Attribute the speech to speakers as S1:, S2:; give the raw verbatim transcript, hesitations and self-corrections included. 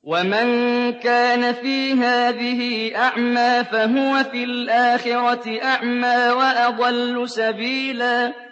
S1: وَمَن كَانَ فِي هَٰذِهِ أَعْمَىٰ فَهُوَ فِي الْآخِرَةِ أَعْمَىٰ وَأَضَلُّ سَبِيلًا